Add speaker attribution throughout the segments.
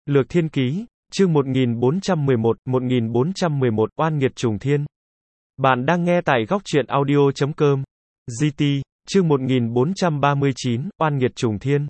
Speaker 1: Lược Thiên Ký, chương 1411, Oan nghiệt trùng thiên. Bạn đang nghe tại góc truyện audio.com. GT, chương 1439, Oan nghiệt trùng thiên.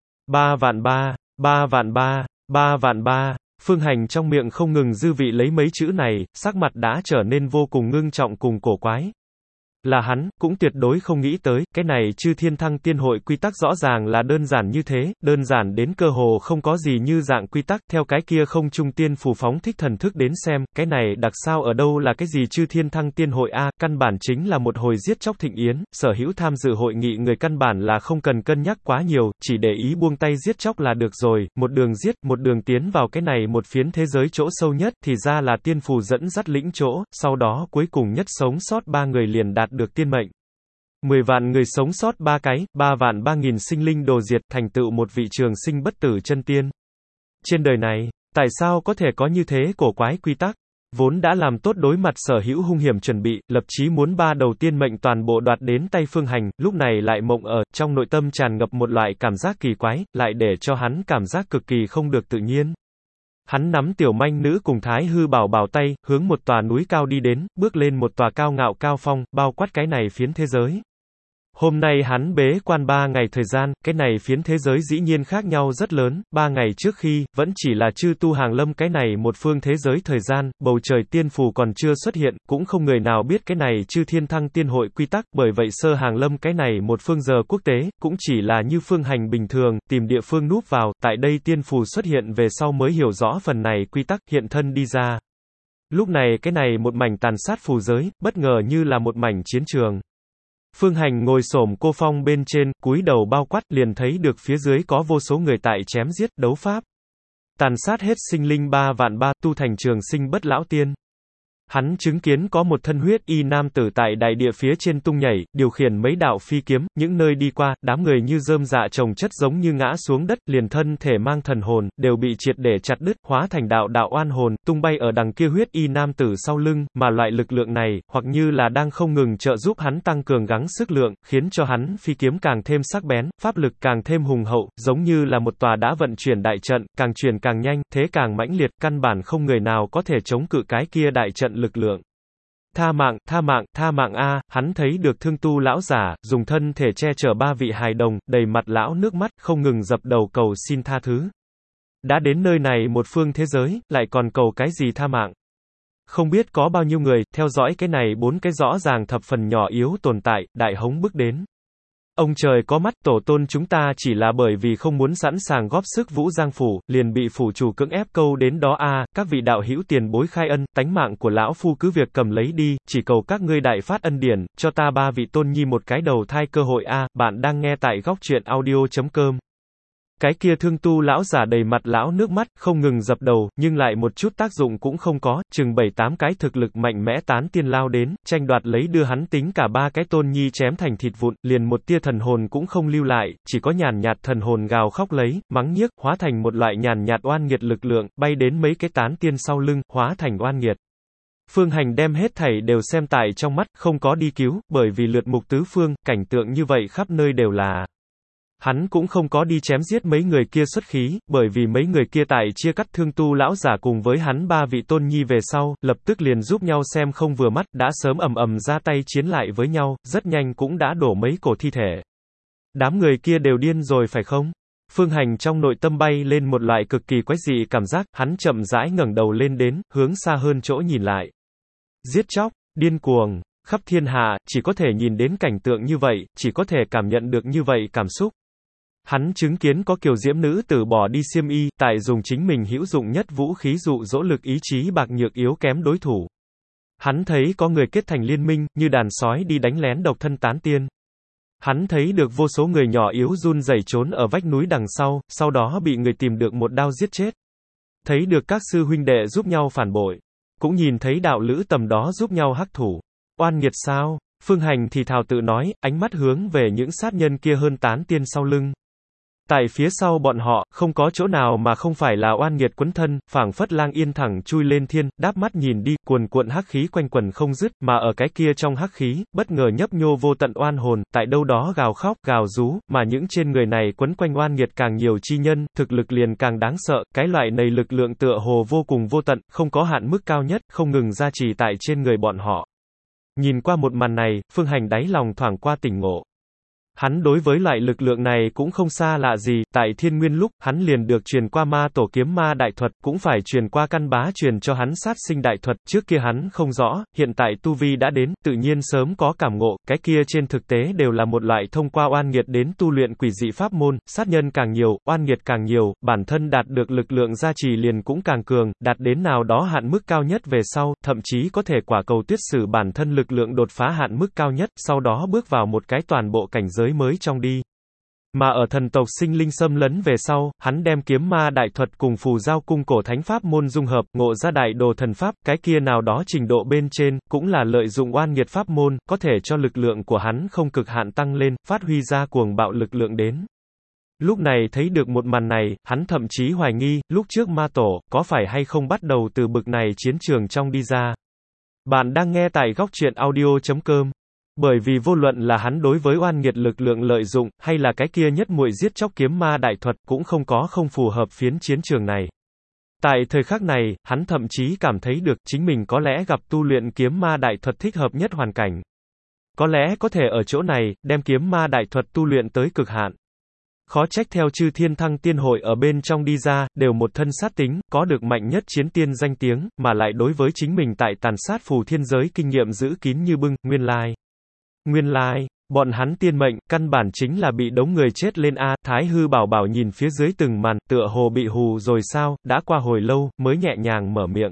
Speaker 1: 3 vạn 3, Phương Hành trong miệng không ngừng dư vị lấy mấy chữ này, sắc mặt đã trở nên vô cùng ngưng trọng cùng cổ quái. Là hắn, cũng tuyệt đối không nghĩ tới, cái này Chư Thiên Thăng Tiên Hội quy tắc rõ ràng là đơn giản như thế, đơn giản đến cơ hồ không có gì như dạng quy tắc, theo cái kia không trung tiên phù phóng thích thần thức đến xem, cái này đặc sao ở đâu là cái gì Chư Thiên Thăng Tiên Hội a, căn bản chính là một hồi giết chóc thịnh yến, sở hữu tham dự hội nghị người căn bản là không cần cân nhắc quá nhiều, chỉ để ý buông tay giết chóc là được rồi, một đường giết, một đường tiến vào cái này một phiến thế giới chỗ sâu nhất, thì ra là tiên phù dẫn dắt lĩnh chỗ, sau đó cuối cùng nhất sống sót 3 người liền đạt được tiên mệnh. 10 vạn người sống sót 3 vạn 3.000 sinh linh đồ diệt, thành tựu một vị trường sinh bất tử chân tiên. Trên đời này, tại sao có thể có như thế cổ quái quy tắc? Vốn đã làm tốt đối mặt sở hữu hung hiểm chuẩn bị, lập chí muốn 3 đầu tiên mệnh toàn bộ đoạt đến tay Phương Hành, lúc này lại mộng ở, trong nội tâm tràn ngập một loại cảm giác kỳ quái, lại để cho hắn cảm giác cực kỳ không được tự nhiên. Hắn nắm tiểu manh nữ cùng Thái Hư Bảo Bảo tay, hướng một tòa núi cao đi đến, bước lên một tòa cao ngạo cao phong, bao quát cái này phiến thế giới. Hôm nay hắn bế quan 3 ngày thời gian, cái này phiến thế giới dĩ nhiên khác nhau rất lớn, 3 ngày trước khi, vẫn chỉ là chư tu hàng lâm cái này một phương thế giới thời gian, bầu trời tiên phù còn chưa xuất hiện, cũng không người nào biết cái này Chư Thiên Thăng Tiên Hội quy tắc, bởi vậy sơ hàng lâm cái này một phương giờ quốc tế, cũng chỉ là như Phương Hành bình thường, tìm địa phương núp vào, tại đây tiên phù xuất hiện về sau mới hiểu rõ phần này quy tắc, hiện thân đi ra. Lúc này cái này một mảnh tàn sát phù giới, bất ngờ như là một mảnh chiến trường. Phương Hành ngồi xổm cô phong bên trên, cúi đầu bao quát, liền thấy được phía dưới có vô số người tại chém giết, đấu pháp. Tàn sát hết sinh linh 3 vạn 3, tu thành trường sinh bất lão tiên. Hắn chứng kiến có một thân huyết y nam tử tại đại địa phía trên tung nhảy, điều khiển mấy đạo phi kiếm, những nơi đi qua, đám người như rơm rạ chồng chất giống như ngã xuống đất, liền thân thể mang thần hồn, đều bị triệt để chặt đứt, hóa thành đạo đạo oan hồn, tung bay ở đằng kia huyết y nam tử sau lưng, mà loại lực lượng này, hoặc như là đang không ngừng trợ giúp hắn tăng cường gắng sức lượng, khiến cho hắn phi kiếm càng thêm sắc bén, pháp lực càng thêm hùng hậu, giống như là một tòa đã vận chuyển đại trận, càng truyền càng nhanh, thế càng mãnh liệt, căn bản không người nào có thể chống cự cái kia đại trận lực lượng. Tha mạng a, hắn thấy được thương tu lão giả, dùng thân thể che chở 3 vị hài đồng, đầy mặt lão nước mắt, không ngừng dập đầu cầu xin tha thứ. Đã đến nơi này một phương thế giới, lại còn cầu cái gì tha mạng? Không biết có bao nhiêu người, theo dõi cái này 4 cái rõ ràng thập phần nhỏ yếu tồn tại, đại hống bức đến. Ông trời có mắt, tổ tôn chúng ta chỉ là bởi vì không muốn sẵn sàng góp sức Vũ Giang phủ, liền bị phủ chủ cưỡng ép câu đến đó a, các vị đạo hữu tiền bối khai ân, tánh mạng của lão phu cứ việc cầm lấy đi, chỉ cầu các ngươi đại phát ân điển, cho ta 3 vị tôn nhi một cái đầu thai cơ hội a, bạn đang nghe tại góc truyện audio.com. Cái kia thương tu lão giả đầy mặt lão nước mắt, không ngừng dập đầu, nhưng lại một chút tác dụng cũng không có, chừng 7-8 cái thực lực mạnh mẽ tán tiên lao đến, tranh đoạt lấy đưa hắn tính cả 3 cái tôn nhi chém thành thịt vụn, liền một tia thần hồn cũng không lưu lại, chỉ có nhàn nhạt thần hồn gào khóc lấy, mắng nhiếc, hóa thành một loại nhàn nhạt oan nghiệt lực lượng, bay đến mấy cái tán tiên sau lưng, hóa thành oan nghiệt. Phương Hành đem hết thảy đều xem tại trong mắt, không có đi cứu, bởi vì lượt mục tứ phương, cảnh tượng như vậy khắp nơi đều là. Hắn cũng không có đi chém giết mấy người kia xuất khí, bởi vì mấy người kia tại chia cắt thương tu lão giả cùng với hắn 3 vị tôn nhi về sau, lập tức liền giúp nhau xem không vừa mắt, đã sớm ầm ra tay chiến lại với nhau, rất nhanh cũng đã đổ mấy cổ thi thể. Đám người kia đều điên rồi phải không? Phương Hành trong nội tâm bay lên một loại cực kỳ quái dị cảm giác, hắn chậm rãi ngẩng đầu lên đến, hướng xa hơn chỗ nhìn lại. Giết chóc, điên cuồng, khắp thiên hạ, chỉ có thể nhìn đến cảnh tượng như vậy, chỉ có thể cảm nhận được như vậy cảm xúc. Hắn chứng kiến có kiều diễm nữ tử bỏ đi xiêm y, tại dùng chính mình hữu dụng nhất vũ khí dụ dỗ lực ý chí bạc nhược yếu kém đối thủ. Hắn thấy có người kết thành liên minh, như đàn sói đi đánh lén độc thân tán tiên. Hắn thấy được vô số người nhỏ yếu run rẩy trốn ở vách núi đằng sau đó bị người tìm được một đao giết chết. Thấy được các sư huynh đệ giúp nhau phản bội. Cũng nhìn thấy đạo lữ tầm đó giúp nhau hắc thủ. Oan nghiệt sao? Phương Hành thì thào tự nói, ánh mắt hướng về những sát nhân kia hơn tán tiên sau lưng. Tại phía sau bọn họ, không có chỗ nào mà không phải là oan nghiệt quấn thân, phảng phất lang yên thẳng chui lên thiên, đáp mắt nhìn đi, cuồn cuộn hắc khí quanh quần không dứt, mà ở cái kia trong hắc khí, bất ngờ nhấp nhô vô tận oan hồn, tại đâu đó gào khóc, gào rú, mà những trên người này quấn quanh oan nghiệt càng nhiều chi nhân, thực lực liền càng đáng sợ, cái loại này lực lượng tựa hồ vô cùng vô tận, không có hạn mức cao nhất, không ngừng gia trì tại trên người bọn họ. Nhìn qua một màn này, Phương Hành đáy lòng thoảng qua tỉnh ngộ. Hắn đối với loại lực lượng này cũng không xa lạ gì, tại thiên nguyên lúc, hắn liền được truyền qua ma tổ kiếm ma đại thuật, cũng phải truyền qua căn bá truyền cho hắn sát sinh đại thuật, trước kia hắn không rõ, hiện tại tu vi đã đến, tự nhiên sớm có cảm ngộ, cái kia trên thực tế đều là một loại thông qua oan nghiệt đến tu luyện quỷ dị pháp môn, sát nhân càng nhiều, oan nghiệt càng nhiều, bản thân đạt được lực lượng gia trì liền cũng càng cường, đạt đến nào đó hạn mức cao nhất về sau, thậm chí có thể quả cầu tuyết sử bản thân lực lượng đột phá hạn mức cao nhất, sau đó bước vào một cái toàn bộ cảnh giới mới trong đi. Mà ở thần tộc sinh linh xâm lấn về sau, hắn đem kiếm ma đại thuật cùng phù giao cung cổ thánh pháp môn dung hợp, ngộ ra đại đồ thần pháp, cái kia nào đó trình độ bên trên, cũng là lợi dụng oan nghiệt pháp môn, có thể cho lực lượng của hắn không cực hạn tăng lên, phát huy ra cuồng bạo lực lượng đến. Lúc này thấy được một màn này, hắn thậm chí hoài nghi, lúc trước ma tổ, có phải hay không bắt đầu từ bực này chiến trường trong đi ra. Bạn đang nghe tại góc truyện audio.com. Bởi vì vô luận là hắn đối với oan nghiệt lực lượng lợi dụng, hay là cái kia nhất muội giết chóc kiếm ma đại thuật, cũng không phù hợp phiến chiến trường này. Tại thời khắc này, hắn thậm chí cảm thấy được, chính mình có lẽ gặp tu luyện kiếm ma đại thuật thích hợp nhất hoàn cảnh. Có lẽ có thể ở chỗ này, đem kiếm ma đại thuật tu luyện tới cực hạn. Khó trách theo chư thiên thăng tiên hội ở bên trong đi ra, đều một thân sát tính, có được mạnh nhất chiến tiên danh tiếng, mà lại đối với chính mình tại tàn sát phù thiên giới kinh nghiệm giữ kín như bưng, Nguyên lai, bọn hắn tiên mệnh, căn bản chính là bị đống người chết lên a. Thái hư bảo bảo nhìn phía dưới từng màn, tựa hồ bị hù rồi sao, đã qua hồi lâu, mới nhẹ nhàng mở miệng.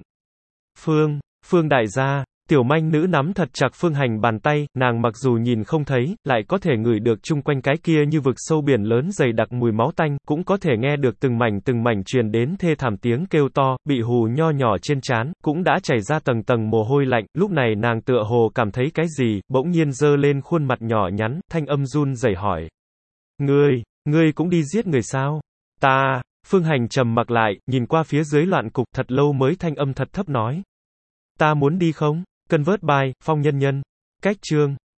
Speaker 1: Phương đại gia, tiểu manh nữ nắm thật chặt Phương Hành bàn tay, nàng mặc dù nhìn không thấy, lại có thể ngửi được chung quanh cái kia như vực sâu biển lớn dày đặc mùi máu tanh, cũng có thể nghe được từng mảnh truyền đến thê thảm tiếng kêu to, bị hù nho nhỏ trên trán, cũng đã chảy ra tầng tầng mồ hôi lạnh, lúc này nàng tựa hồ cảm thấy cái gì, bỗng nhiên giơ lên khuôn mặt nhỏ nhắn, thanh âm run rẩy hỏi. Ngươi cũng đi giết người sao? Phương Hành trầm mặc lại, nhìn qua phía dưới loạn cục thật lâu mới thanh âm thật thấp nói. Ta muốn đi không? Convert by, Phong Nhân Nhân. Cách chương.